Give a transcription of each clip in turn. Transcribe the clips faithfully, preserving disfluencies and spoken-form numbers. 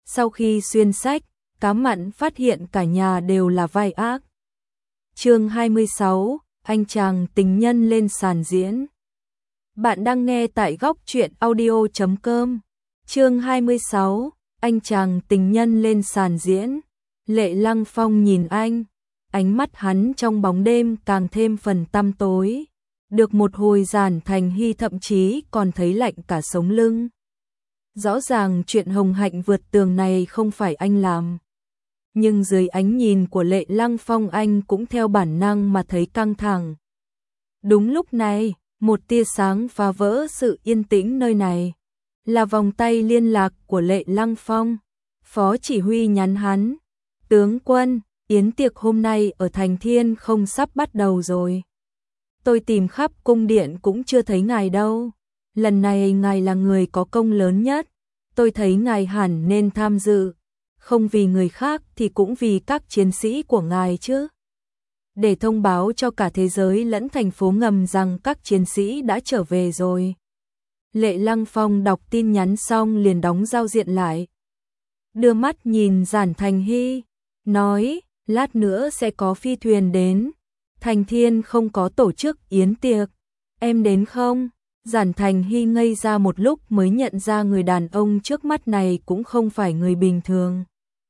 Sau khi xuyên sách, Cá Mặn phát hiện cả nhà đều là vai ác. Chương hai mươi sáu, anh chàng tình nhân lên sàn diễn. Bạn đang nghe tại góc truyện audio chấm com. Chương hai mươi sáu, anh chàng tình nhân lên sàn diễn. Lệ Lăng Phong nhìn anh, ánh mắt hắn trong bóng đêm càng thêm phần tăm tối. Được một hồi Giản Thành Hy thậm chí còn thấy lạnh cả sống lưng. Rõ ràng chuyện hồng hạnh vượt tường này không phải anh làm. Nhưng dưới ánh nhìn của Lệ Lăng Phong anh cũng theo bản năng mà thấy căng thẳng. Đúng lúc này, một tia sáng phá vỡ sự yên tĩnh nơi này. Là vòng tay liên lạc của Lệ Lăng Phong. Phó chỉ huy nhắn hắn. Tướng quân, yến tiệc hôm nay ở Thành Thiên không sắp bắt đầu rồi. Tôi tìm khắp cung điện cũng chưa thấy ngài đâu. Lần này ngài là người có công lớn nhất. Tôi thấy ngài hẳn nên tham dự. Không vì người khác thì cũng vì các chiến sĩ của ngài chứ. Để thông báo cho cả thế giới lẫn thành phố ngầm rằng các chiến sĩ đã trở về rồi. Lệ Lăng Phong đọc tin nhắn xong liền đóng giao diện lại. Đưa mắt nhìn Giản Thành Hy, nói, lát nữa sẽ có phi thuyền đến. Thành Thiên không có tổ chức yến tiệc. Em đến không? Giản Thành Hy ngây ra một lúc mới nhận ra người đàn ông trước mắt này cũng không phải người bình thường.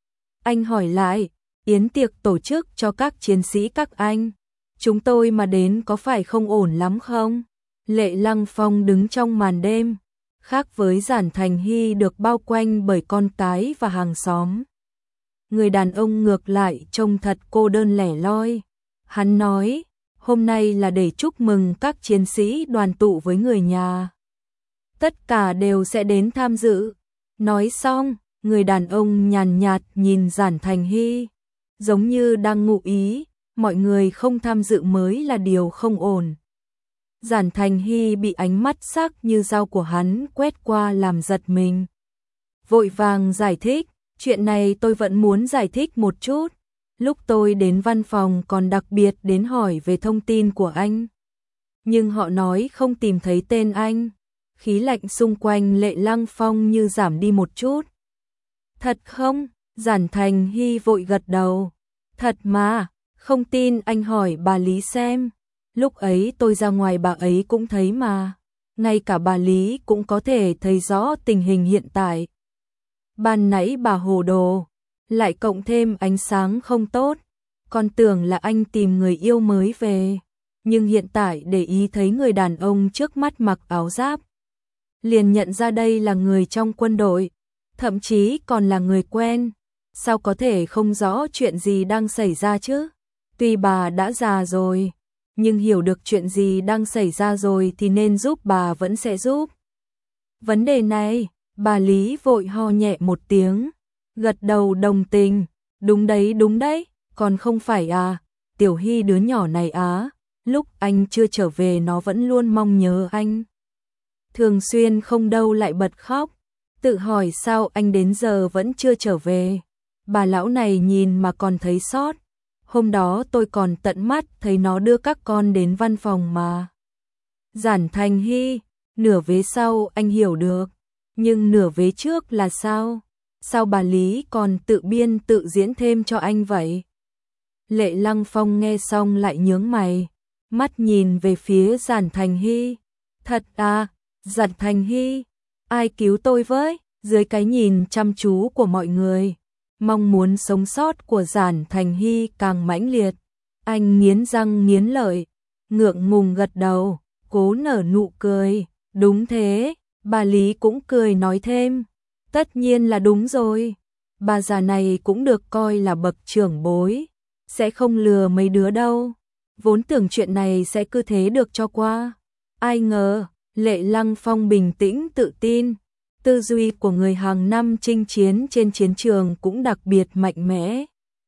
Anh hỏi lại, yến tiệc tổ chức cho các chiến sĩ các anh. Chúng tôi mà đến có phải không ổn lắm không? Lệ Lăng Phong đứng trong màn đêm. Khác với Giản Thành Hy được bao quanh bởi con cái và hàng xóm. Người đàn ông ngược lại trông thật cô đơn lẻ loi. Hắn nói, hôm nay là để chúc mừng các chiến sĩ đoàn tụ với người nhà. Tất cả đều sẽ đến tham dự. Nói xong, người đàn ông nhàn nhạt nhìn Giản Thành Hy, giống như đang ngụ ý, mọi người không tham dự mới là điều không ổn. Giản Thành Hy bị ánh mắt sắc như dao của hắn quét qua làm giật mình. Vội vàng giải thích, chuyện này tôi vẫn muốn giải thích một chút. Lúc tôi đến văn phòng còn đặc biệt đến hỏi về thông tin của anh. Nhưng họ nói không tìm thấy tên anh. Khí lạnh xung quanh Lệ Lăng Phong như giảm đi một chút. Thật không? Giản Thành Hy vội gật đầu. Thật mà, không tin anh hỏi bà Lý xem. Lúc ấy tôi ra ngoài bà ấy cũng thấy mà. Ngay cả bà Lý cũng có thể thấy rõ tình hình hiện tại. Ban nãy bà hồ đồ. Lại cộng thêm ánh sáng không tốt, còn tưởng là anh tìm người yêu mới về, nhưng hiện tại để ý thấy người đàn ông trước mắt mặc áo giáp, liền nhận ra đây là người trong quân đội, thậm chí còn là người quen, sao có thể không rõ chuyện gì đang xảy ra chứ? Tuy bà đã già rồi, nhưng hiểu được chuyện gì đang xảy ra rồi thì nên giúp bà vẫn sẽ giúp. Vấn đề này, bà Lý vội ho nhẹ một tiếng. Gật đầu đồng tình, đúng đấy đúng đấy, còn không phải à, Tiểu Hy đứa nhỏ này á, lúc anh chưa trở về nó vẫn luôn mong nhớ anh. Thường xuyên không đâu lại bật khóc, tự hỏi sao anh đến giờ vẫn chưa trở về. Bà lão này nhìn mà còn thấy xót, hôm đó tôi còn tận mắt thấy nó đưa các con đến văn phòng mà. Giản Thành Hy, nửa vế sau anh hiểu được, nhưng nửa vế trước là sao? Sao bà Lý còn tự biên tự diễn thêm cho anh vậy? Lệ Lăng Phong nghe xong lại nhướng mày, mắt nhìn về phía Giản Thành Hy. Thật à, Giản Thành Hy, ai cứu tôi với? Dưới cái nhìn chăm chú của mọi người, mong muốn sống sót của Giản Thành Hy càng mãnh liệt. Anh nghiến răng nghiến lợi, ngượng ngùng gật đầu, cố nở nụ cười. Đúng thế, bà Lý cũng cười nói thêm. Tất nhiên là đúng rồi, bà già này cũng được coi là bậc trưởng bối, sẽ không lừa mấy đứa đâu, vốn tưởng chuyện này sẽ cứ thế được cho qua. Ai ngờ, Lệ Lăng Phong bình tĩnh tự tin, tư duy của người hàng năm chinh chiến trên chiến trường cũng đặc biệt mạnh mẽ.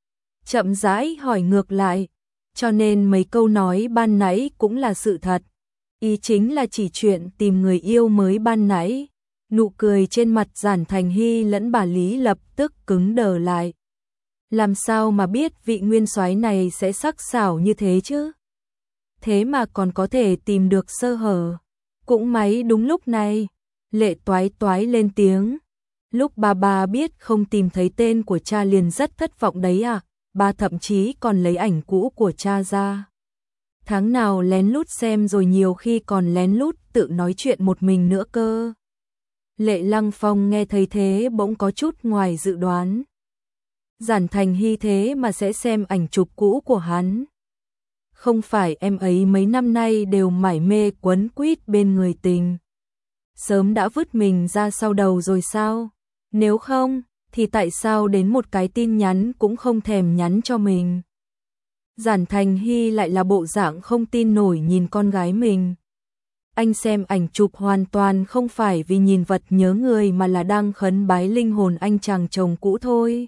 Chậm rãi hỏi ngược lại, cho nên mấy câu nói ban nãy cũng là sự thật, ý chính là chỉ chuyện tìm người yêu mới ban nãy. Nụ cười trên mặt Giản Thành Hy lẫn bà Lý lập tức cứng đờ lại. Làm sao mà biết vị nguyên soái này sẽ sắc sảo như thế chứ? Thế mà còn có thể tìm được sơ hở. Cũng may đúng lúc này, Lệ Toái Toái lên tiếng. Lúc ba ba biết không tìm thấy tên của cha liền rất thất vọng đấy à, ba thậm chí còn lấy ảnh cũ của cha ra. Tháng nào lén lút xem rồi nhiều khi còn lén lút tự nói chuyện một mình nữa cơ. Lệ Lăng Phong nghe thấy thế bỗng có chút ngoài dự đoán. Giản Thành Hy thế mà sẽ xem ảnh chụp cũ của hắn. Không phải em ấy mấy năm nay đều mải mê quấn quýt bên người tình. Sớm đã vứt mình ra sau đầu rồi sao? Nếu không, thì tại sao đến một cái tin nhắn cũng không thèm nhắn cho mình? Giản Thành Hy lại là bộ dạng không tin nổi nhìn con gái mình. Anh xem ảnh chụp hoàn toàn không phải vì nhìn vật nhớ người mà là đang khấn bái linh hồn anh chàng chồng cũ thôi.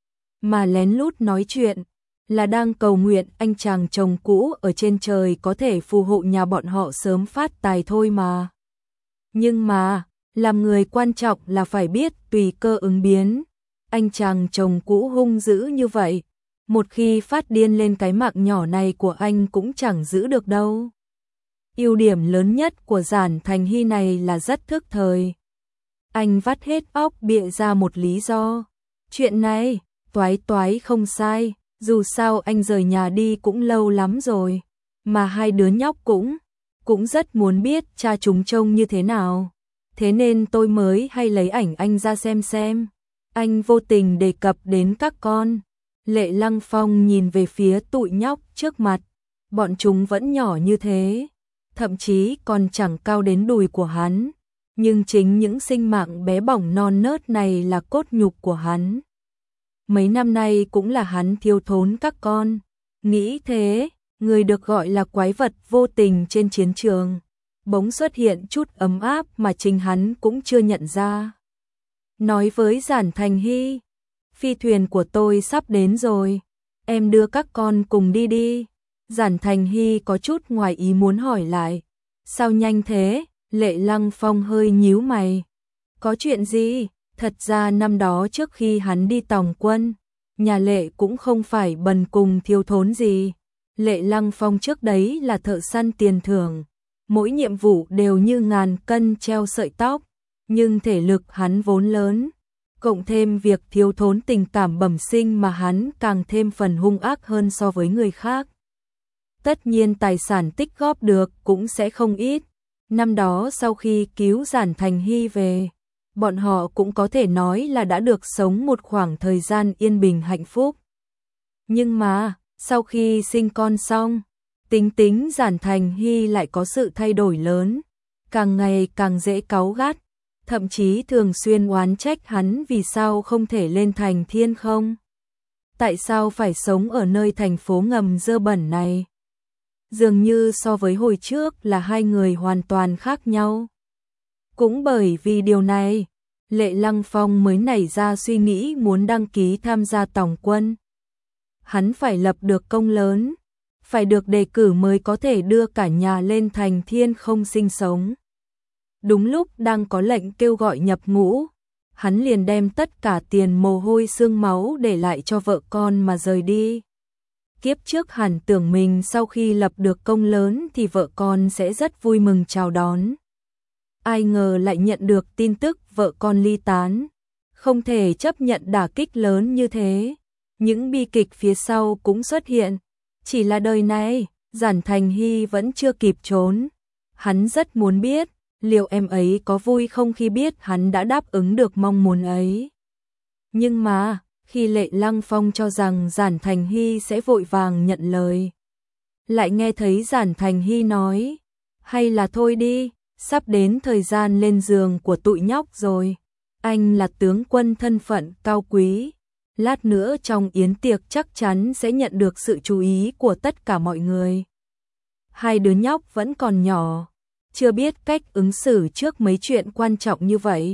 Mà lén lút nói chuyện, là đang cầu nguyện anh chàng chồng cũ ở trên trời có thể phù hộ nhà bọn họ sớm phát tài thôi mà. Nhưng mà, làm người quan trọng là phải biết tùy cơ ứng biến. Anh chàng chồng cũ hung dữ như vậy, một khi phát điên lên cái mạng nhỏ này của anh cũng chẳng giữ được đâu. Ưu điểm lớn nhất của Giản Thành Hy này là rất thức thời. Anh vắt hết óc bịa ra một lý do. Chuyện này, toái toái không sai, dù sao anh rời nhà đi cũng lâu lắm rồi. Mà hai đứa nhóc cũng, cũng rất muốn biết cha chúng trông như thế nào. Thế nên tôi mới hay lấy ảnh anh ra xem xem. Anh vô tình đề cập đến các con. Lệ Lăng Phong nhìn về phía tụi nhóc trước mặt. Bọn chúng vẫn nhỏ như thế. Thậm chí còn chẳng cao đến đùi của hắn. Nhưng chính những sinh mạng bé bỏng non nớt này là cốt nhục của hắn. Mấy năm nay cũng là hắn thiếu thốn các con. Nghĩ thế, người được gọi là quái vật vô tình trên chiến trường. Bỗng xuất hiện chút ấm áp mà chính hắn cũng chưa nhận ra. Nói với Giản Thành Hy, phi thuyền của tôi sắp đến rồi, em đưa các con cùng đi đi. Giản Thành Hy có chút ngoài ý muốn hỏi lại, sao nhanh thế? Lệ Lăng Phong hơi nhíu mày. Có chuyện gì? Thật ra năm đó trước khi hắn đi tòng quân, nhà Lệ cũng không phải bần cùng thiếu thốn gì. Lệ Lăng Phong trước đấy là thợ săn tiền thưởng, mỗi nhiệm vụ đều như ngàn cân treo sợi tóc, nhưng thể lực hắn vốn lớn, cộng thêm việc thiếu thốn tình cảm bẩm sinh mà hắn càng thêm phần hung ác hơn so với người khác. Tất nhiên tài sản tích góp được cũng sẽ không ít. Năm đó sau khi cứu Giản Thành Hy về, bọn họ cũng có thể nói là đã được sống một khoảng thời gian yên bình hạnh phúc. Nhưng mà, sau khi sinh con xong, tính tính Giản Thành Hy lại có sự thay đổi lớn, càng ngày càng dễ cáu gắt, thậm chí thường xuyên oán trách hắn vì sao không thể lên thành thiên không. Tại sao phải sống ở nơi thành phố ngầm dơ bẩn này? Dường như so với hồi trước là hai người hoàn toàn khác nhau. Cũng bởi vì điều này, Lệ Lăng Phong mới nảy ra suy nghĩ muốn đăng ký tham gia tòng quân. Hắn phải lập được công lớn, phải được đề cử mới có thể đưa cả nhà lên thành thiên không sinh sống. Đúng lúc đang có lệnh kêu gọi nhập ngũ, hắn liền đem tất cả tiền mồ hôi xương máu để lại cho vợ con mà rời đi. Kiếp trước hẳn tưởng mình sau khi lập được công lớn thì vợ con sẽ rất vui mừng chào đón. Ai ngờ lại nhận được tin tức vợ con ly tán. Không thể chấp nhận đả kích lớn như thế. Những bi kịch phía sau cũng xuất hiện. Chỉ là đời này, Giản Thành Hy vẫn chưa kịp trốn. Hắn rất muốn biết, liệu em ấy có vui không khi biết hắn đã đáp ứng được mong muốn ấy. Nhưng mà, khi Lệ Lăng Phong cho rằng Giản Thành Hy sẽ vội vàng nhận lời, lại nghe thấy Giản Thành Hy nói, hay là thôi đi, sắp đến thời gian lên giường của tụi nhóc rồi. Anh là tướng quân thân phận cao quý, lát nữa trong yến tiệc chắc chắn sẽ nhận được sự chú ý của tất cả mọi người. Hai đứa nhóc vẫn còn nhỏ, chưa biết cách ứng xử trước mấy chuyện quan trọng như vậy.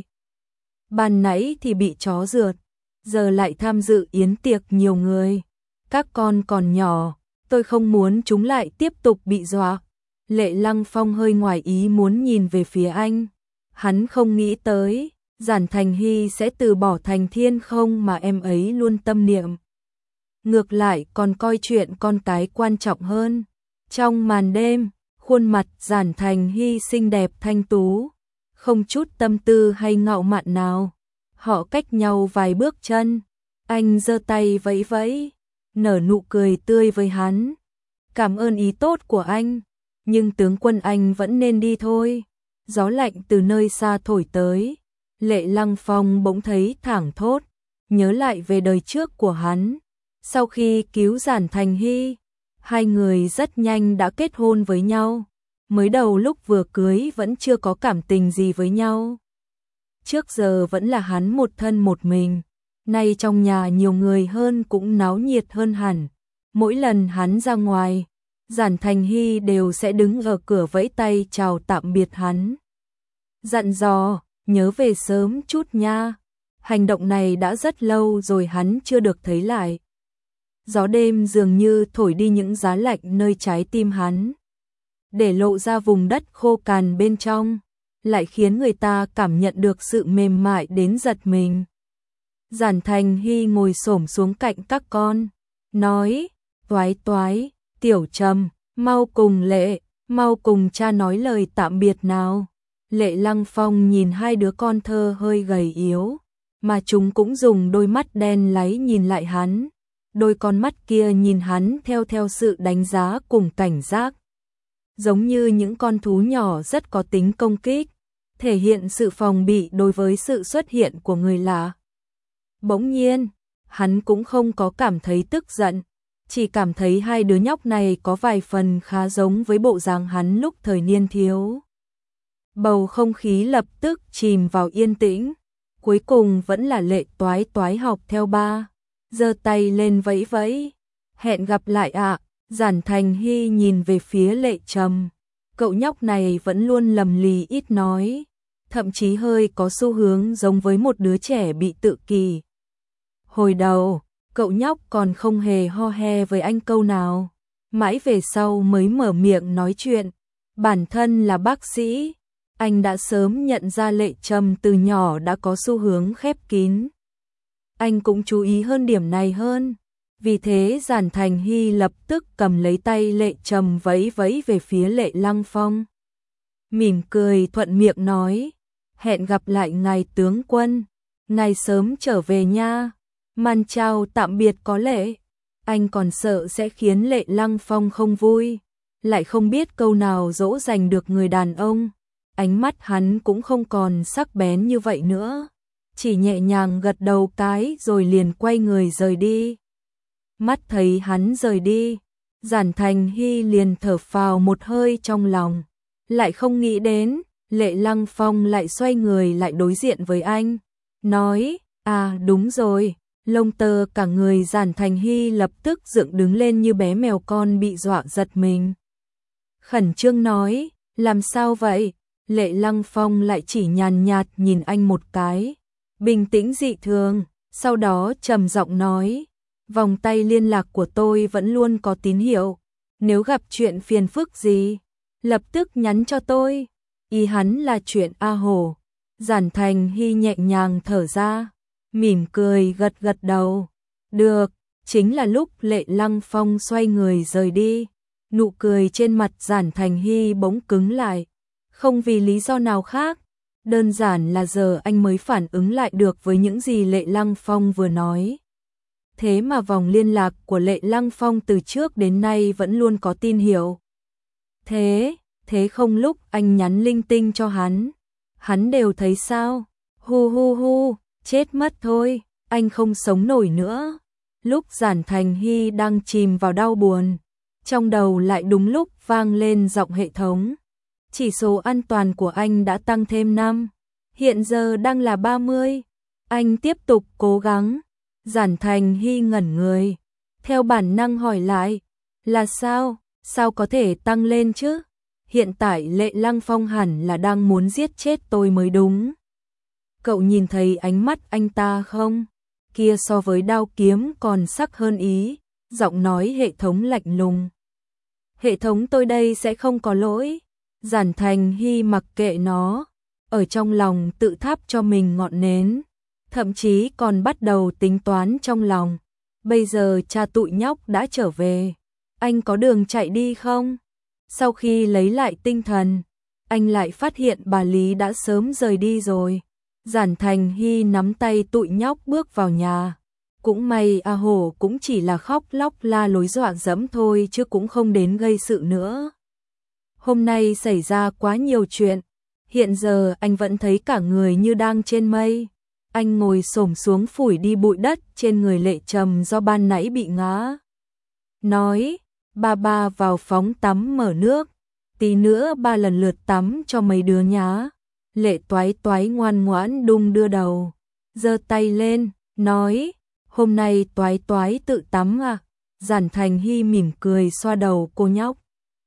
Ban nãy thì bị chó rượt, giờ lại tham dự yến tiệc nhiều người. Các con còn nhỏ, tôi không muốn chúng lại tiếp tục bị dọa. Lệ Lăng Phong hơi ngoài ý muốn nhìn về phía anh. Hắn không nghĩ tới, Giản Thành Hy sẽ từ bỏ thành thiên không mà em ấy luôn tâm niệm. Ngược lại còn coi chuyện con cái quan trọng hơn. Trong màn đêm, khuôn mặt Giản Thành Hy xinh đẹp thanh tú, không chút tâm tư hay ngạo mạn nào. Họ cách nhau vài bước chân, anh giơ tay vẫy vẫy, nở nụ cười tươi với hắn. Cảm ơn ý tốt của anh, nhưng tướng quân anh vẫn nên đi thôi. Gió lạnh từ nơi xa thổi tới, Lệ Lăng Phong bỗng thấy thảng thốt, nhớ lại về đời trước của hắn. Sau khi cứu Giản Thành Hy, hai người rất nhanh đã kết hôn với nhau. Mới đầu lúc vừa cưới vẫn chưa có cảm tình gì với nhau. Trước giờ vẫn là hắn một thân một mình, nay trong nhà nhiều người hơn cũng náo nhiệt hơn hẳn. Mỗi lần hắn ra ngoài, Giản Thành Hy đều sẽ đứng ở cửa vẫy tay chào tạm biệt hắn. Dặn dò, nhớ về sớm chút nha. Hành động này đã rất lâu rồi hắn chưa được thấy lại. Gió đêm dường như thổi đi những giá lạnh nơi trái tim hắn, để lộ ra vùng đất khô cằn bên trong, lại khiến người ta cảm nhận được sự mềm mại đến giật mình. Giản Thành Hy ngồi xổm xuống cạnh các con, nói, toái toái, Tiểu Trầm, mau cùng Lệ, mau cùng cha nói lời tạm biệt nào. Lệ Lăng Phong nhìn hai đứa con thơ hơi gầy yếu, mà chúng cũng dùng đôi mắt đen láy nhìn lại hắn. Đôi con mắt kia nhìn hắn theo theo sự đánh giá cùng cảnh giác, giống như những con thú nhỏ rất có tính công kích, thể hiện sự phòng bị đối với sự xuất hiện của người lạ. Bỗng nhiên, hắn cũng không có cảm thấy tức giận, chỉ cảm thấy hai đứa nhóc này có vài phần khá giống với bộ dáng hắn lúc thời niên thiếu. Bầu không khí lập tức chìm vào yên tĩnh, cuối cùng vẫn là Lệ Toái Toái học theo ba, giơ tay lên vẫy vẫy, hẹn gặp lại ạ. Giản Thành Hy nhìn về phía Lệ Trầm, cậu nhóc này vẫn luôn lầm lì ít nói, thậm chí hơi có xu hướng giống với một đứa trẻ bị tự kỷ. Hồi đầu, cậu nhóc còn không hề ho he với anh câu nào, mãi về sau mới mở miệng nói chuyện. Bản thân là bác sĩ, anh đã sớm nhận ra Lệ Trầm từ nhỏ đã có xu hướng khép kín. Anh cũng chú ý hơn điểm này hơn. Vì thế Giản Thành Hy lập tức cầm lấy tay Lệ Trầm vẫy vẫy về phía Lệ Lăng Phong. Mỉm cười thuận miệng nói, hẹn gặp lại ngài tướng quân, ngài sớm trở về nha. Màn chào tạm biệt có Lệ, anh còn sợ sẽ khiến Lệ Lăng Phong không vui, lại không biết câu nào dỗ dành được người đàn ông. Ánh mắt hắn cũng không còn sắc bén như vậy nữa, chỉ nhẹ nhàng gật đầu cái rồi liền quay người rời đi. Mắt thấy hắn rời đi, Giản Thành Hy liền thở phào một hơi trong lòng, lại không nghĩ đến, Lệ Lăng Phong lại xoay người lại đối diện với anh, nói, à đúng rồi, lông tơ cả người Giản Thành Hy lập tức dựng đứng lên như bé mèo con bị dọa giật mình. Khẩn trương nói, làm sao vậy? Lệ Lăng Phong lại chỉ nhàn nhạt nhìn anh một cái, bình tĩnh dị thường, sau đó trầm giọng nói, vòng tay liên lạc của tôi vẫn luôn có tín hiệu, nếu gặp chuyện phiền phức gì, lập tức nhắn cho tôi. Ý hắn là chuyện A Hổ. Giản Thành Hy nhẹ nhàng thở ra, mỉm cười gật gật đầu. Được, chính là lúc Lệ Lăng Phong xoay người rời đi, nụ cười trên mặt Giản Thành Hy bỗng cứng lại, không vì lý do nào khác, đơn giản là giờ anh mới phản ứng lại được với những gì Lệ Lăng Phong vừa nói. Thế mà vòng liên lạc của Lệ Lăng Phong từ trước đến nay vẫn luôn có tin hiệu. Thế, thế không lúc anh nhắn linh tinh cho hắn, hắn đều thấy sao? Hu hu hu, chết mất thôi, anh không sống nổi nữa. Lúc Giản Thành Hy đang chìm vào đau buồn, trong đầu lại đúng lúc vang lên giọng hệ thống. Chỉ số an toàn của anh đã tăng thêm năm, hiện giờ đang là ba mươi. Anh tiếp tục cố gắng. Giản Thành Hy ngẩn người, theo bản năng hỏi lại, là sao, sao có thể tăng lên chứ? Hiện tại Lệ Lăng Phong hẳn là đang muốn giết chết tôi mới đúng. Cậu nhìn thấy ánh mắt anh ta không? Kia so với đao kiếm còn sắc hơn ý, giọng nói hệ thống lạnh lùng. Hệ thống tôi đây sẽ không có lỗi. Giản Thành Hy mặc kệ nó, ở trong lòng tự thắp cho mình ngọn nến. Thậm chí còn bắt đầu tính toán trong lòng, bây giờ cha tụi nhóc đã trở về, anh có đường chạy đi không? Sau khi lấy lại tinh thần, anh lại phát hiện bà Lý đã sớm rời đi rồi. Giản Thành Hy nắm tay tụi nhóc bước vào nhà. Cũng may A Hổ cũng chỉ là khóc lóc la lối dọa dẫm thôi chứ cũng không đến gây sự nữa. Hôm nay xảy ra quá nhiều chuyện, hiện giờ anh vẫn thấy cả người như đang trên mây. Anh ngồi xổm xuống phủi đi bụi đất trên người Lệ Trầm do ban nãy bị ngã. Nói, ba ba vào phóng tắm mở nước, tí nữa ba lần lượt tắm cho mấy đứa nhá. Lệ Toái Toái ngoan ngoãn đung đưa đầu, giơ tay lên, nói, hôm nay Toái Toái tự tắm à? Giản Thành Hy mỉm cười xoa đầu cô nhóc.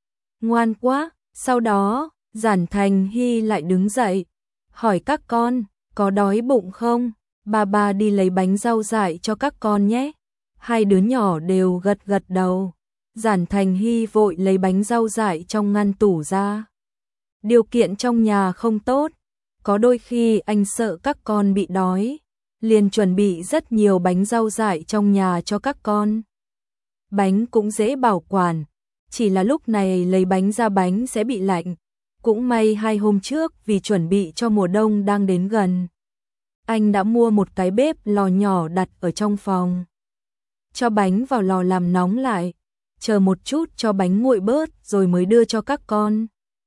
Ngoan quá, sau đó, Giản Thành Hy lại đứng dậy, hỏi các con, có đói bụng không? Ba ba đi lấy bánh rau dại cho các con nhé. Hai đứa nhỏ đều gật gật đầu. Giản Thành Hy vội lấy bánh rau dại trong ngăn tủ ra. Điều kiện trong nhà không tốt, có đôi khi anh sợ các con bị đói, liền chuẩn bị rất nhiều bánh rau dại trong nhà cho các con. Bánh cũng dễ bảo quản, chỉ là lúc này lấy bánh ra bánh sẽ bị lạnh. Cũng may hai hôm trước vì chuẩn bị cho mùa đông đang đến gần, anh đã mua một cái bếp lò nhỏ đặt ở trong phòng. Cho bánh vào lò làm nóng lại, chờ một chút cho bánh nguội bớt rồi mới đưa cho các con.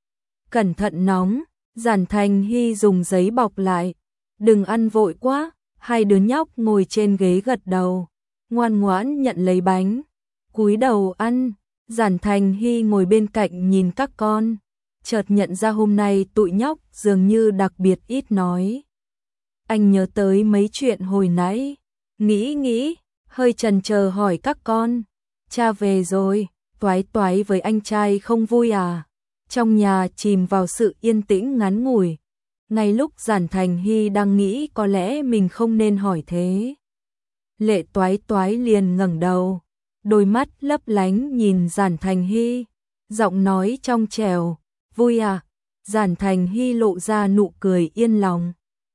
Cẩn thận nóng, Giản Thành Hy dùng giấy bọc lại. Đừng ăn vội quá, hai đứa nhóc ngồi trên ghế gật đầu, ngoan ngoãn nhận lấy bánh, cúi đầu ăn. Giản Thành Hy ngồi bên cạnh nhìn các con, chợt nhận ra hôm nay tụi nhóc dường như đặc biệt ít nói. Anh nhớ tới mấy chuyện hồi nãy, nghĩ nghĩ, hơi chần chờ hỏi các con, cha về rồi, Toái Toái với anh trai không vui à? Trong nhà chìm vào sự yên tĩnh ngắn ngủi, ngay lúc Giản Thành Hy đang nghĩ có lẽ mình không nên hỏi thế. Lệ Toái Toái liền ngẩng đầu, đôi mắt lấp lánh nhìn Giản Thành Hy, giọng nói trong trẻo, vui à? Giản Thành Hy lộ ra nụ cười yên lòng.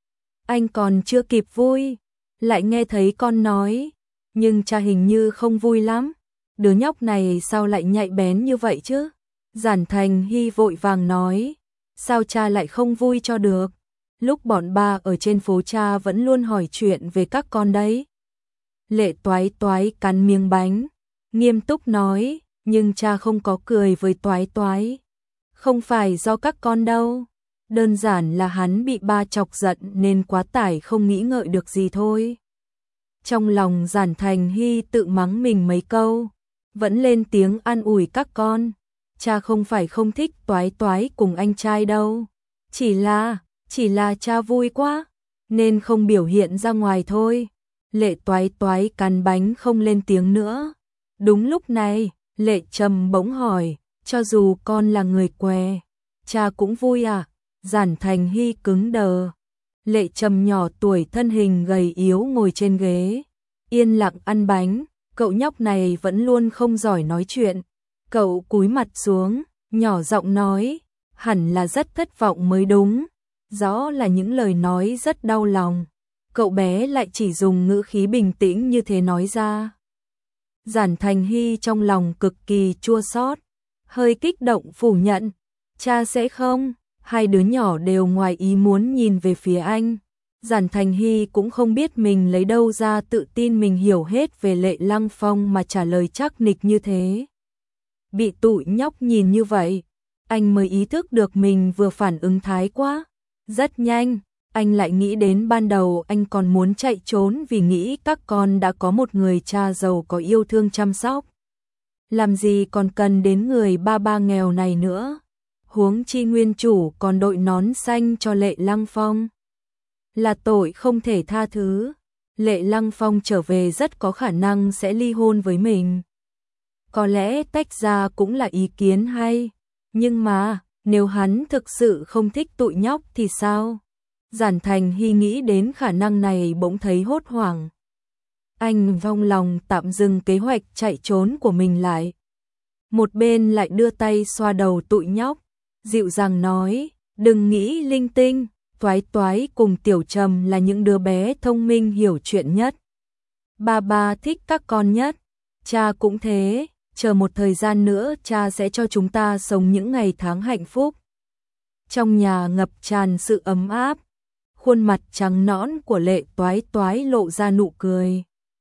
Anh còn chưa kịp vui, lại nghe thấy con nói, nhưng cha hình như không vui lắm. Đứa nhóc này sao lại nhạy bén như vậy chứ? Giản Thành Hy vội vàng nói, sao cha lại không vui cho được? Lúc bọn ba ở trên phố cha vẫn luôn hỏi chuyện về các con đấy. Lệ Toái Toái cắn miếng bánh, nghiêm túc nói, nhưng cha không có cười với Toái Toái. Không phải do các con đâu, đơn giản là hắn bị ba chọc giận nên quá tải không nghĩ ngợi được gì thôi. Trong lòng Giản Thành Hy tự mắng mình mấy câu, vẫn lên tiếng an ủi các con. Cha không phải không thích Toái Toái cùng anh trai đâu, chỉ là, chỉ là cha vui quá, nên không biểu hiện ra ngoài thôi. Lệ Toái Toái cắn bánh không lên tiếng nữa. Đúng lúc này, Lệ Trầm bỗng hỏi, cho dù con là người què, cha cũng vui à? Giản Thành Hy cứng đờ. Lệ Trầm nhỏ tuổi thân hình gầy yếu ngồi trên ghế, yên lặng ăn bánh. Cậu nhóc này vẫn luôn không giỏi nói chuyện. Cậu cúi mặt xuống, nhỏ giọng nói, hẳn là rất thất vọng mới đúng. Rõ là những lời nói rất đau lòng. Cậu bé lại chỉ dùng ngữ khí bình tĩnh như thế nói ra. Giản Thành Hy trong lòng cực kỳ chua xót, hơi kích động phủ nhận, cha sẽ không. Hai đứa nhỏ đều ngoài ý muốn nhìn về phía anh. Giản Thành Hy cũng không biết mình lấy đâu ra tự tin mình hiểu hết về Lệ Lăng Phong mà trả lời chắc nịch như thế. Bị tụi nhóc nhìn như vậy, anh mới ý thức được mình vừa phản ứng thái quá. Rất nhanh, anh lại nghĩ đến ban đầu anh còn muốn chạy trốn vì nghĩ các con đã có một người cha giàu có yêu thương chăm sóc. Làm gì còn cần đến người ba ba nghèo này nữa. Huống chi nguyên chủ còn đội nón xanh cho Lệ Lăng Phong. Là tội không thể tha thứ. Lệ Lăng Phong trở về rất có khả năng sẽ ly hôn với mình. Có lẽ tách ra cũng là ý kiến hay. Nhưng mà, nếu hắn thực sự không thích tụi nhóc thì sao? Giản Thành Hy nghĩ đến khả năng này bỗng thấy hốt hoảng. Anh vong lòng tạm dừng kế hoạch chạy trốn của mình lại. Một bên lại đưa tay xoa đầu tụi nhóc, dịu dàng nói, đừng nghĩ linh tinh. Toái Toái cùng Tiểu Trầm là những đứa bé thông minh hiểu chuyện nhất. Ba ba thích các con nhất, cha cũng thế, chờ một thời gian nữa cha sẽ cho chúng ta sống những ngày tháng hạnh phúc. Trong nhà ngập tràn sự ấm áp, Khuôn mặt trắng nõn của Lệ Toái Toái lộ ra nụ cười.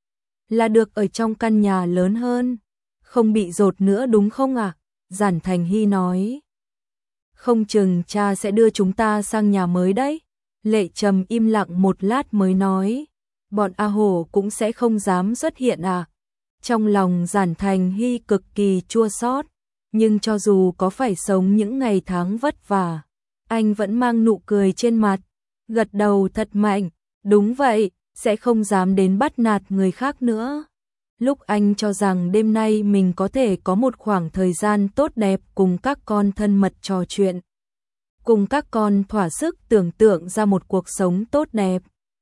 Là được ở trong căn nhà lớn hơn, không bị dột nữa đúng không ạ? À? Giản Thành Hy nói. Không chừng cha sẽ đưa chúng ta sang nhà mới đấy. Lệ Trầm im lặng một lát mới nói. Bọn A Hổ cũng sẽ không dám xuất hiện à? Trong lòng Giản Thành Hy cực kỳ chua xót, nhưng cho dù có phải sống những ngày tháng vất vả, anh vẫn mang nụ cười trên mặt, gật đầu thật mạnh. Đúng vậy, sẽ không dám đến bắt nạt người khác nữa. Lúc anh cho rằng đêm nay mình có thể có một khoảng thời gian tốt đẹp cùng các con thân mật trò chuyện, cùng các con thỏa sức tưởng tượng ra một cuộc sống tốt đẹp.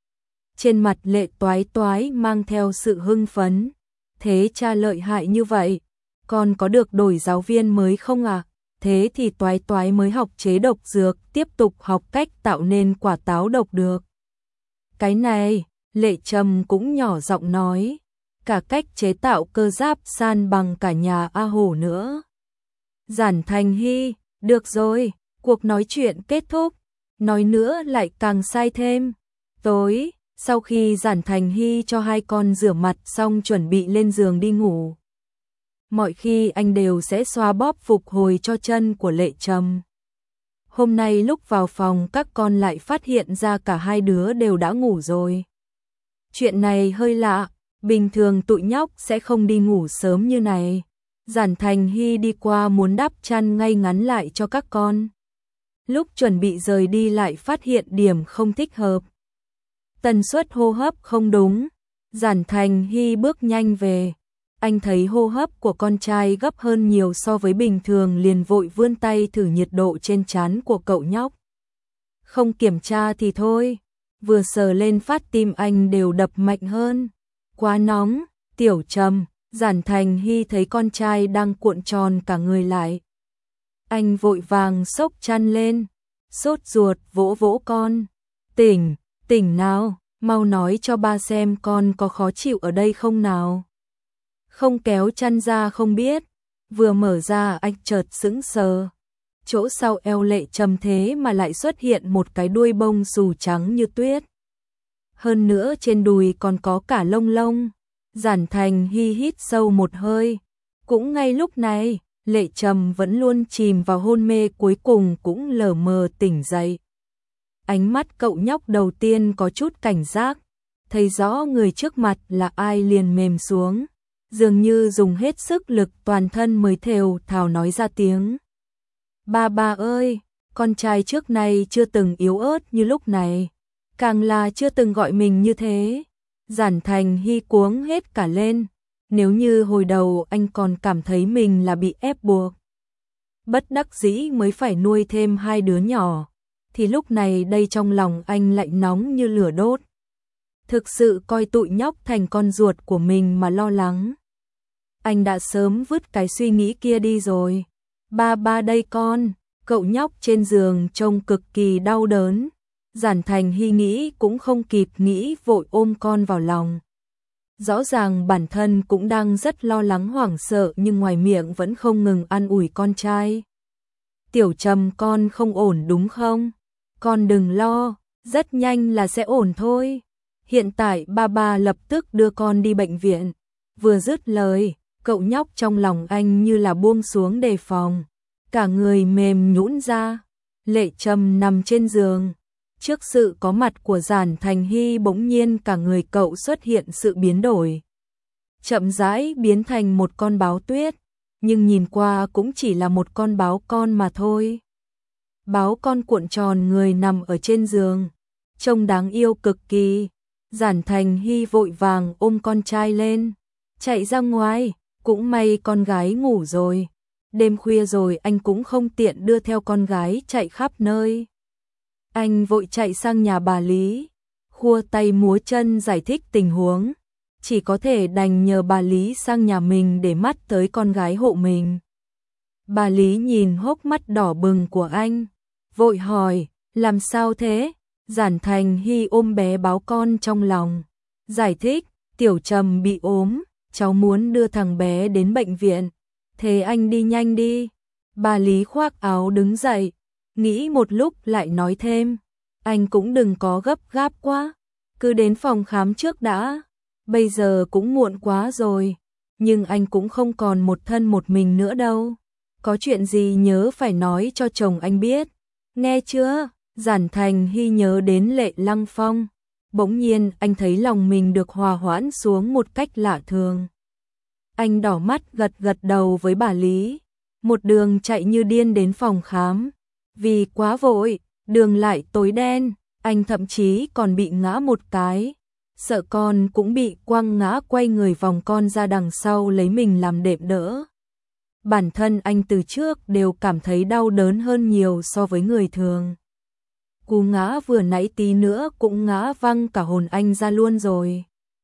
Trên mặt Lệ Toái Toái mang theo sự hưng phấn. Thế cha lợi hại như vậy, con có được đổi giáo viên mới không à? Thế thì Toái Toái mới học chế độc dược, tiếp tục học cách tạo nên quả táo độc được. Cái này, Lệ Trầm cũng nhỏ giọng nói, cả cách chế tạo cơ giáp san bằng cả nhà A Hổ nữa. Giản Thành Hy, được rồi, cuộc nói chuyện kết thúc, nói nữa lại càng sai thêm. Tối, sau khi Giản Thành Hy cho hai con rửa mặt xong chuẩn bị lên giường đi ngủ, mọi khi anh đều sẽ xoa bóp phục hồi cho chân của Lệ Trầm. Hôm nay lúc vào phòng các con lại phát hiện ra cả hai đứa đều đã ngủ rồi. Chuyện này hơi lạ, bình thường tụi nhóc sẽ không đi ngủ sớm như này. Giản Thành Hy đi qua muốn đắp chăn ngay ngắn lại cho các con. Lúc chuẩn bị rời đi lại phát hiện điểm không thích hợp. Tần suất hô hấp không đúng. Giản Thành Hy bước nhanh về. Anh thấy hô hấp của con trai gấp hơn nhiều so với bình thường, liền vội vươn tay thử nhiệt độ trên trán của cậu nhóc. Không kiểm tra thì thôi, vừa sờ lên phát tim anh đều đập mạnh hơn. Quá nóng. Tiểu Trầm. Giản Thành Hy thấy con trai đang cuộn tròn cả người lại. Anh vội vàng xốc chăn lên, sốt ruột vỗ vỗ con. Tỉnh, tỉnh nào, mau nói cho ba xem con có khó chịu ở đây không nào. Không kéo chăn ra không biết. Vừa mở ra anh chợt sững sờ. Chỗ sau eo Lệ Trầm thế mà lại xuất hiện một cái đuôi bông xù trắng như tuyết. Hơn nữa trên đùi còn có cả lông lông. Giản Thành Hy hít sâu một hơi. Cũng ngay lúc này, Lệ Trầm vẫn luôn chìm vào hôn mê cuối cùng cũng lờ mờ tỉnh dậy. Ánh mắt cậu nhóc đầu tiên có chút cảnh giác, thấy rõ người trước mặt là ai liền mềm xuống, dường như dùng hết sức lực toàn thân mới thều thào nói ra tiếng. Ba ba ơi, con trai trước này chưa từng yếu ớt như lúc này, càng là chưa từng gọi mình như thế. Giản Thành Hy cuống hết cả lên, nếu như hồi đầu anh còn cảm thấy mình là bị ép buộc, bất đắc dĩ mới phải nuôi thêm hai đứa nhỏ, thì lúc này đây trong lòng anh lạnh nóng như lửa đốt. Thực sự coi tụi nhóc thành con ruột của mình mà lo lắng. Anh đã sớm vứt cái suy nghĩ kia đi rồi. Ba ba đây con, cậu nhóc trên giường trông cực kỳ đau đớn. Giản Thành Hy nghĩ cũng không kịp nghĩ vội ôm con vào lòng. Rõ ràng bản thân cũng đang rất lo lắng hoảng sợ nhưng ngoài miệng vẫn không ngừng an ủi con trai. Tiểu Trầm con không ổn đúng không? Con đừng lo, rất nhanh là sẽ ổn thôi. Hiện tại ba ba lập tức đưa con đi bệnh viện. Vừa dứt lời, cậu nhóc trong lòng anh như là buông xuống đề phòng. Cả người mềm nhũn ra. Lệ Trầm nằm trên giường. Trước sự có mặt của Giản Thành Hy bỗng nhiên cả người cậu xuất hiện sự biến đổi. Chậm rãi biến thành một con báo tuyết, nhưng nhìn qua cũng chỉ là một con báo con mà thôi. Báo con cuộn tròn người nằm ở trên giường, trông đáng yêu cực kỳ. Giản Thành Hy vội vàng ôm con trai lên, chạy ra ngoài, cũng may con gái ngủ rồi. Đêm khuya rồi anh cũng không tiện đưa theo con gái chạy khắp nơi. Anh vội chạy sang nhà bà Lý, khua tay múa chân giải thích tình huống, chỉ có thể đành nhờ bà Lý sang nhà mình để mắt tới con gái hộ mình. Bà Lý nhìn hốc mắt đỏ bừng của anh, vội hỏi, làm sao thế? Giản Thành Hy ôm bé báo con trong lòng, giải thích, Tiểu Trầm bị ốm, cháu muốn đưa thằng bé đến bệnh viện, thế anh đi nhanh đi. Bà Lý khoác áo đứng dậy, nghĩ một lúc lại nói thêm, anh cũng đừng có gấp gáp quá, cứ đến phòng khám trước đã, bây giờ cũng muộn quá rồi, nhưng anh cũng không còn một thân một mình nữa đâu, có chuyện gì nhớ phải nói cho chồng anh biết, nghe chưa? Giản Thành Hy nhớ đến Lệ Lăng Phong, bỗng nhiên anh thấy lòng mình được hòa hoãn xuống một cách lạ thường. Anh đỏ mắt gật gật đầu với bà Lý, một đường chạy như điên đến phòng khám, vì quá vội, đường lại tối đen, anh thậm chí còn bị ngã một cái, sợ con cũng bị quăng ngã quay người vòng con ra đằng sau lấy mình làm đệm đỡ. Bản thân anh từ trước đều cảm thấy đau đớn hơn nhiều so với người thường. Cú ngã vừa nãy tí nữa cũng ngã văng cả hồn anh ra luôn rồi.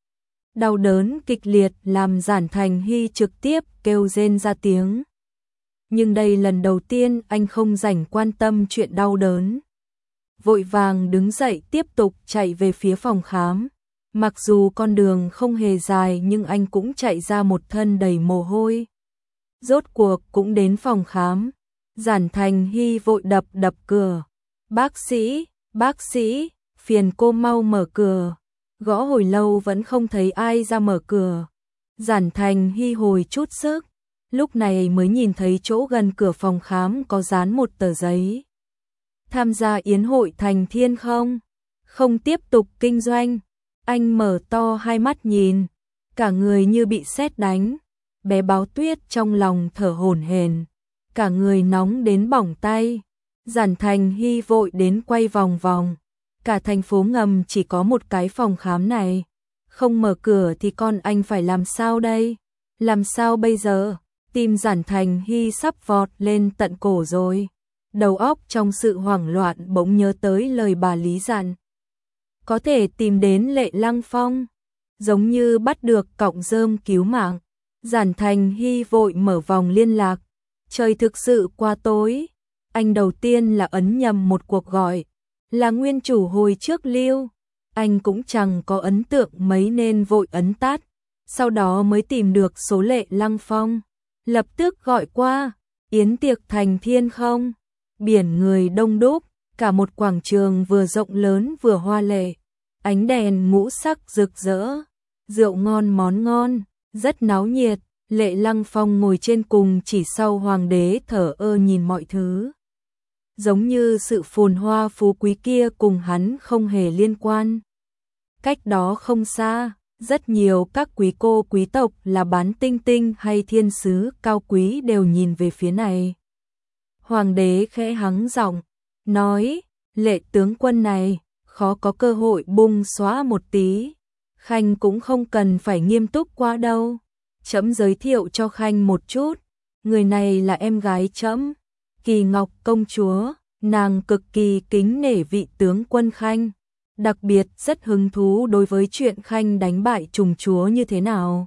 Đau đớn kịch liệt làm Giản Thành Hy trực tiếp kêu rên ra tiếng. Nhưng đây lần đầu tiên anh không rảnh quan tâm chuyện đau đớn. Vội vàng đứng dậy tiếp tục chạy về phía phòng khám. Mặc dù con đường không hề dài nhưng anh cũng chạy ra một thân đầy mồ hôi. Rốt cuộc cũng đến phòng khám. Giản Thành Hy vội đập đập cửa. Bác sĩ, bác sĩ, phiền cô mau mở cửa. Gõ hồi lâu vẫn không thấy ai ra mở cửa. Giản Thành Hy hồi chút sức, lúc này mới nhìn thấy chỗ gần cửa phòng khám có dán một tờ giấy. Tham gia yến hội Thành Thiên không? Không tiếp tục kinh doanh. Anh mở to hai mắt nhìn, cả người như bị sét đánh. Bé Báo Tuyết trong lòng thở hổn hển, cả người nóng đến bỏng tay. Giản Thành Hy vội đến quay vòng vòng. Cả thành phố ngầm chỉ có một cái phòng khám này. Không mở cửa thì con anh phải làm sao đây? Làm sao bây giờ? Tim Giản Thành Hy sắp vọt lên tận cổ rồi. Đầu óc trong sự hoảng loạn bỗng nhớ tới lời bà Lý dặn. Có thể tìm đến Lệ Lăng Phong. Giống như bắt được cọng rơm cứu mạng. Giản Thành Hy vội mở vòng liên lạc. Trời thực sự quá tối. Anh đầu tiên là ấn nhầm một cuộc gọi. Là nguyên chủ hồi trước lưu. Anh cũng chẳng có ấn tượng mấy nên vội ấn tắt. Sau đó mới tìm được số Lệ Lăng Phong. Lập tức gọi qua. Yến tiệc Thành Thiên không? Biển người đông đúc. Cả một quảng trường vừa rộng lớn vừa hoa lệ. Ánh đèn ngũ sắc rực rỡ. Rượu ngon món ngon. Rất náo nhiệt. Lệ Lăng Phong ngồi trên cùng chỉ sau hoàng đế thở ơ nhìn mọi thứ. Giống như sự phồn hoa phú quý kia cùng hắn không hề liên quan. Cách đó không xa, rất nhiều các quý cô quý tộc là bán tinh tinh hay thiên sứ cao quý đều nhìn về phía này. Hoàng đế khẽ hắng giọng, nói, Lệ tướng quân này, khó có cơ hội bung xóa một tí. Khanh cũng không cần phải nghiêm túc quá đâu. Trẫm giới thiệu cho Khanh một chút, người này là em gái trẫm, Kỳ Ngọc công chúa, nàng cực kỳ kính nể vị tướng quân Khanh, đặc biệt rất hứng thú đối với chuyện Khanh đánh bại trùng chúa như thế nào.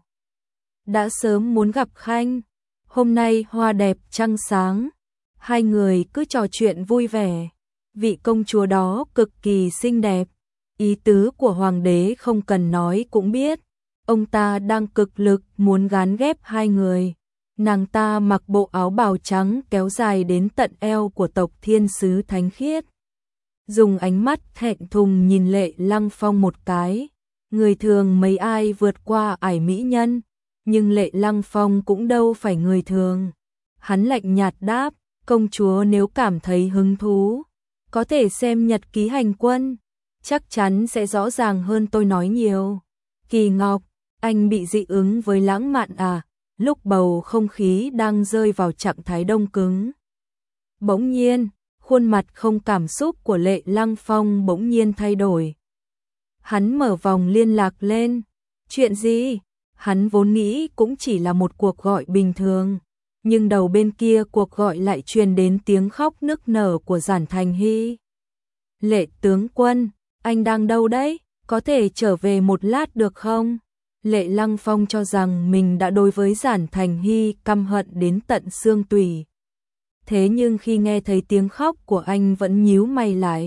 Đã sớm muốn gặp Khanh, hôm nay hoa đẹp trăng sáng, hai người cứ trò chuyện vui vẻ, vị công chúa đó cực kỳ xinh đẹp, ý tứ của hoàng đế không cần nói cũng biết, ông ta đang cực lực muốn gán ghép hai người. Nàng ta mặc bộ áo bào trắng kéo dài đến tận eo của tộc thiên sứ thánh khiết. Dùng ánh mắt thẹn thùng nhìn Lệ Lăng Phong một cái. Người thường mấy ai vượt qua ải mỹ nhân, nhưng Lệ Lăng Phong cũng đâu phải người thường. Hắn lạnh nhạt đáp, công chúa nếu cảm thấy hứng thú, có thể xem nhật ký hành quân, chắc chắn sẽ rõ ràng hơn tôi nói nhiều. Kỳ Ngọc, anh bị dị ứng với lãng mạn à? Lúc bầu không khí đang rơi vào trạng thái đông cứng. Bỗng nhiên, khuôn mặt không cảm xúc của Lệ Lăng Phong bỗng nhiên thay đổi. Hắn mở vòng liên lạc lên. Chuyện gì? Hắn vốn nghĩ cũng chỉ là một cuộc gọi bình thường. Nhưng đầu bên kia cuộc gọi lại truyền đến tiếng khóc nức nở của Giản Thành Hy. Lệ tướng quân, anh đang đâu đấy? Có thể trở về một lát được không? Lệ Lăng Phong cho rằng mình đã đối với Giản Thành Hy căm hận đến tận xương tủy. Thế nhưng khi nghe thấy tiếng khóc của anh vẫn nhíu mày lại.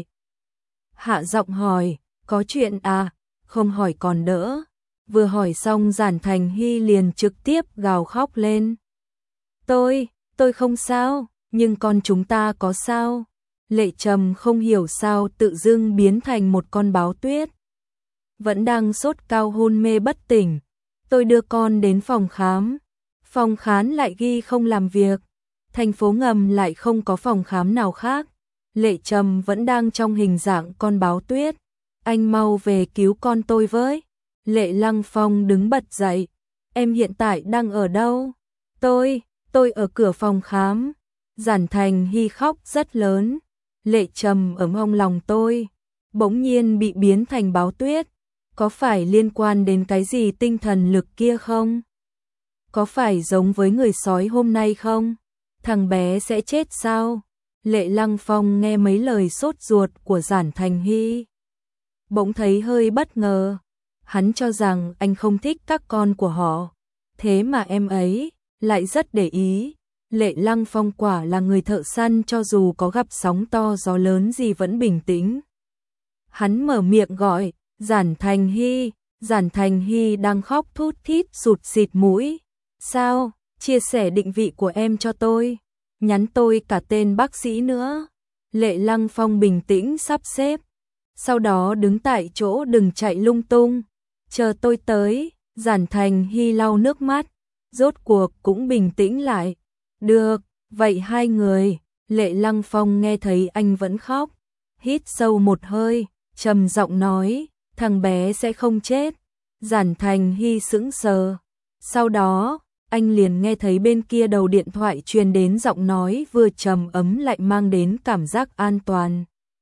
Hạ giọng hỏi, có chuyện à? Không hỏi còn đỡ. Vừa hỏi xong Giản Thành Hy liền trực tiếp gào khóc lên. Tôi, tôi không sao, nhưng con chúng ta có sao? Lệ Trầm không hiểu sao tự dưng biến thành một con báo tuyết. Vẫn đang sốt cao hôn mê bất tỉnh. Tôi đưa con đến phòng khám. Phòng khám lại ghi không làm việc. Thành phố ngầm lại không có phòng khám nào khác. Lệ Trầm vẫn đang trong hình dạng con báo tuyết. Anh mau về cứu con tôi với. Lệ Lăng Phong đứng bật dậy. Em hiện tại đang ở đâu? Tôi, tôi ở cửa phòng khám. Giản Thành Hy khóc rất lớn. Lệ Trầm ở trong lòng tôi. Bỗng nhiên bị biến thành báo tuyết. Có phải liên quan đến cái gì tinh thần lực kia không? Có phải giống với người sói hôm nay không? Thằng bé sẽ chết sao? Lệ Lăng Phong nghe mấy lời sốt ruột của Giản Thành Hy. Bỗng thấy hơi bất ngờ. Hắn cho rằng anh không thích các con của họ. Thế mà em ấy lại rất để ý. Lệ Lăng Phong quả là người thợ săn, cho dù có gặp sóng to gió lớn gì vẫn bình tĩnh. Hắn mở miệng gọi, Giản Thành Hy. Giản Thành Hy đang khóc thút thít sụt xịt mũi. Sao? Chia sẻ định vị của em cho tôi. Nhắn tôi cả tên bác sĩ nữa. Lệ Lăng Phong bình tĩnh sắp xếp. Sau đó đứng tại chỗ, đừng chạy lung tung. Chờ tôi tới. Giản Thành Hy lau nước mắt. Rốt cuộc cũng bình tĩnh lại. Được, vậy hai người. Lệ Lăng Phong nghe thấy anh vẫn khóc. Hít sâu một hơi, trầm giọng nói, thằng bé sẽ không chết. Giản Thành Hy sững sờ. Sau đó, anh liền nghe thấy bên kia đầu điện thoại truyền đến giọng nói vừa trầm ấm lại mang đến cảm giác an toàn.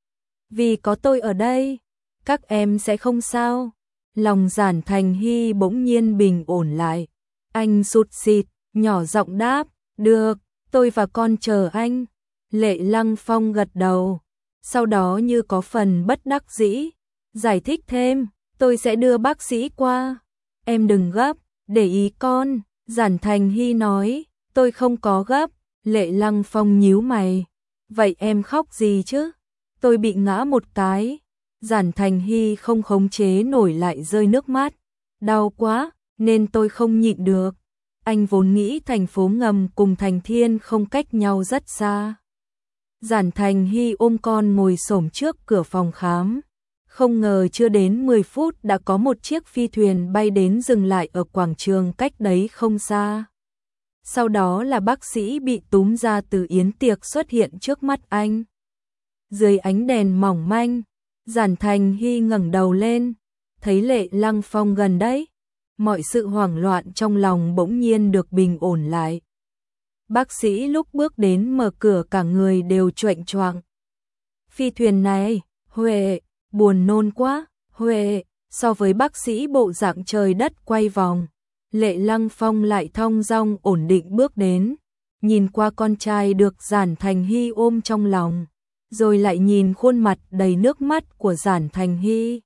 Vì có tôi ở đây, các em sẽ không sao. Lòng Giản Thành Hy bỗng nhiên bình ổn lại. Anh sụt sịt, nhỏ giọng đáp, được, tôi và con chờ anh. Lệ Lăng Phong gật đầu. Sau đó như có phần bất đắc dĩ, giải thích thêm, tôi sẽ đưa bác sĩ qua. Em đừng gấp, để ý con. Giản Thành Hy nói, tôi không có gấp. Lệ Lăng Phong nhíu mày. Vậy em khóc gì chứ? Tôi bị ngã một cái. Giản Thành Hy không khống chế nổi lại rơi nước mắt. Đau quá, nên tôi không nhịn được. Anh vốn nghĩ thành phố ngầm cùng Thành Thiên không cách nhau rất xa. Giản Thành Hy ôm con ngồi xổm trước cửa phòng khám. Không ngờ chưa đến mười phút đã có một chiếc phi thuyền bay đến dừng lại ở quảng trường cách đấy không xa. Sau đó là bác sĩ bị túm ra từ yến tiệc xuất hiện trước mắt anh. Dưới ánh đèn mỏng manh, Giản Thành Hy ngẩng đầu lên, thấy Lệ Lăng Phong gần đấy. Mọi sự hoảng loạn trong lòng bỗng nhiên được bình ổn lại. Bác sĩ lúc bước đến mở cửa cả người đều choạng choạng. Phi thuyền này, Huệ, buồn nôn quá, Huệ, so với bác sĩ bộ dạng trời đất quay vòng. Lệ Lăng Phong lại thong dong ổn định bước đến, nhìn qua con trai được Giản Thành Hy ôm trong lòng, rồi lại nhìn khuôn mặt đầy nước mắt của Giản Thành Hy.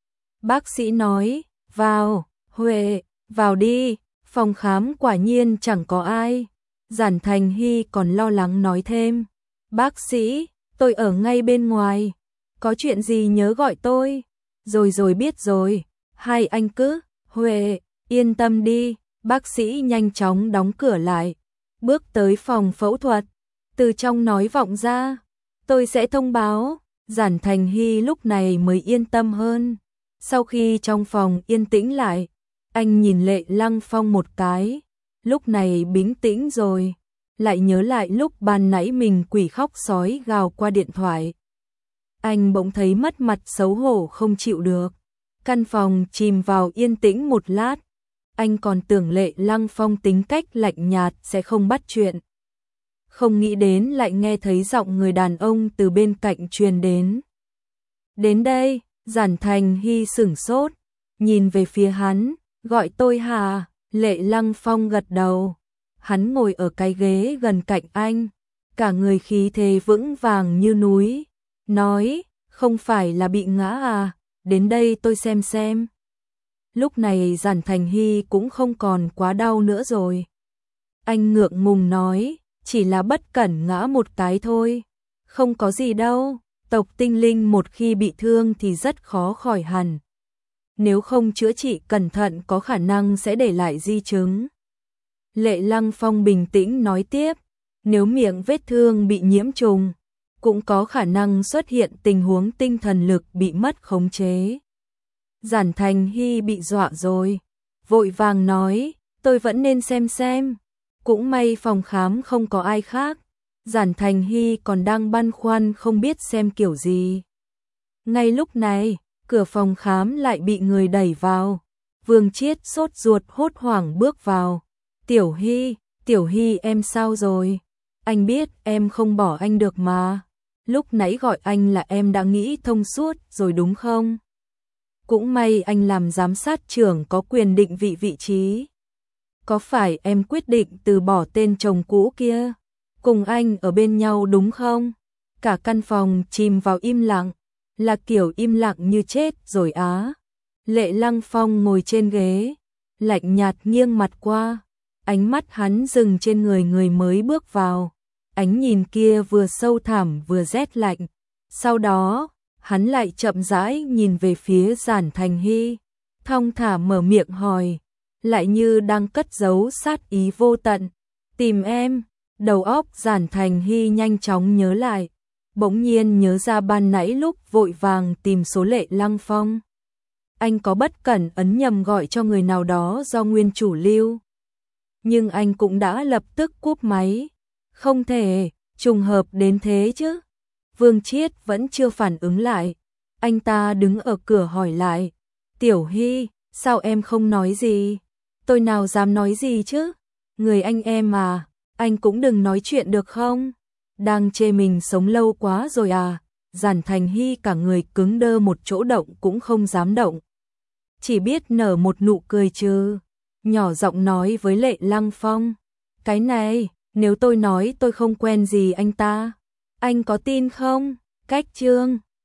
Bác sĩ nói, vào, Huệ, vào đi, phòng khám quả nhiên chẳng có ai. Giản Thành Hy còn lo lắng nói thêm, bác sĩ, tôi ở ngay bên ngoài, có chuyện gì nhớ gọi tôi. Rồi rồi biết rồi, hai anh cứ, Huệ, yên tâm đi. Bác sĩ nhanh chóng đóng cửa lại, bước tới phòng phẫu thuật, từ trong nói vọng ra, tôi sẽ thông báo. Giản Thành Hy lúc này mới yên tâm hơn. Sau khi trong phòng yên tĩnh lại, anh nhìn Lệ Lăng Phong một cái, lúc này bình tĩnh rồi, lại nhớ lại lúc ban nãy mình quỷ khóc sói gào qua điện thoại. Anh bỗng thấy mất mặt xấu hổ không chịu được. Căn phòng chìm vào yên tĩnh một lát, anh còn tưởng Lệ Lăng Phong tính cách lạnh nhạt sẽ không bắt chuyện. Không nghĩ đến lại nghe thấy giọng người đàn ông từ bên cạnh truyền đến. Đến đây, Giản Thành Hy sửng sốt, nhìn về phía hắn, gọi tôi hả? Lệ Lăng Phong gật đầu. Hắn ngồi ở cái ghế gần cạnh anh, cả người khí thế vững vàng như núi, nói, không phải là bị ngã à, đến đây tôi xem xem. Lúc này Giản Thành Hy cũng không còn quá đau nữa rồi. Anh ngượng ngùng nói, chỉ là bất cẩn ngã một cái thôi, không có gì đâu, tộc tinh linh một khi bị thương thì rất khó khỏi hẳn. Nếu không chữa trị cẩn thận có khả năng sẽ để lại di chứng. Lệ Lăng Phong bình tĩnh nói tiếp, nếu miệng vết thương bị nhiễm trùng, cũng có khả năng xuất hiện tình huống tinh thần lực bị mất khống chế. Giản Thành Hy bị dọa rồi, vội vàng nói, tôi vẫn nên xem xem. Cũng may phòng khám không có ai khác. Giản Thành Hy còn đang băn khoăn không biết xem kiểu gì. Ngay lúc này, cửa phòng khám lại bị người đẩy vào. Vương Chiết sốt ruột hốt hoảng bước vào. Tiểu Hy, Tiểu Hy em sao rồi? Anh biết em không bỏ anh được mà. Lúc nãy gọi anh là em đã nghĩ thông suốt rồi đúng không? Cũng may anh làm giám sát trưởng có quyền định vị vị trí. Có phải em quyết định từ bỏ tên chồng cũ kia, cùng anh ở bên nhau đúng không? Cả căn phòng chìm vào im lặng, là kiểu im lặng như chết rồi á. Lệ Lăng Phong ngồi trên ghế, lạnh nhạt nghiêng mặt qua, ánh mắt hắn dừng trên người người mới bước vào. Ánh nhìn kia vừa sâu thẳm vừa rét lạnh. Sau đó, hắn lại chậm rãi nhìn về phía Giản Thành Hy, thong thả mở miệng hỏi, lại như đang cất giấu sát ý vô tận. Tìm em. Đầu óc Giản Thành Hy nhanh chóng nhớ lại, bỗng nhiên nhớ ra ban nãy lúc vội vàng tìm số Lệ Lăng Phong. Anh có bất cẩn ấn nhầm gọi cho người nào đó do nguyên chủ lưu. Nhưng anh cũng đã lập tức cúp máy. Không thể, trùng hợp đến thế chứ. Vương Chiết vẫn chưa phản ứng lại. Anh ta đứng ở cửa hỏi lại. Tiểu Hy, sao em không nói gì? Tôi nào dám nói gì chứ? Người anh em mà, anh cũng đừng nói chuyện được không? Đang chê mình sống lâu quá rồi à? Giản Thành Hy cả người cứng đơ một chỗ động cũng không dám động. Chỉ biết nở một nụ cười trừ. Nhỏ giọng nói với Lệ Lăng Phong. Cái này, nếu tôi nói tôi không quen gì anh ta, anh có tin không? Cách chương